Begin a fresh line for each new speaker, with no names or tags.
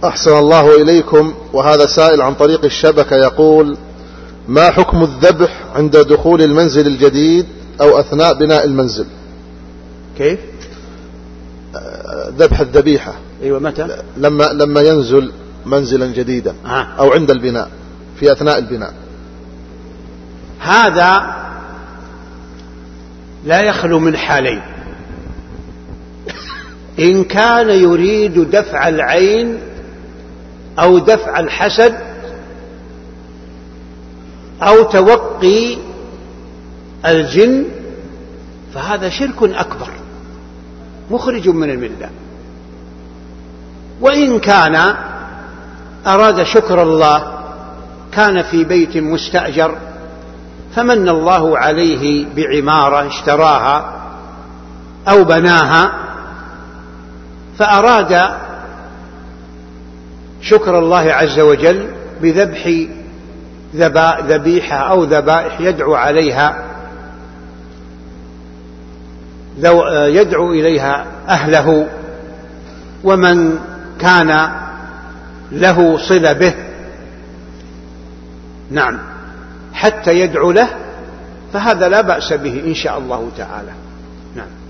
أحسن الله إليكم. وهذا سائل عن طريق الشبكة يقول: ما حكم الذبح عند دخول المنزل الجديد أو أثناء بناء المنزل؟
كيف؟
ذبح الذبيحة.
أيوة، متى؟
لما ينزل منزلا جديدا أو عند البناء، في أثناء البناء.
هذا لا يخلو من حالين: إن كان يريد دفع العين أو دفع الحسد أو توقي الجن فهذا شرك أكبر مخرج من الملة. وإن كان أراد شكر الله، كان في بيت مستأجر فمن الله عليه بعمارة اشتراها أو بناها، فأراد شكر الله عز وجل بذبح ذبيحة أو ذبائح يدعو إليها أهله ومن كان له صلة به، نعم، حتى يدعو له، فهذا لا بأس به إن شاء الله تعالى. نعم.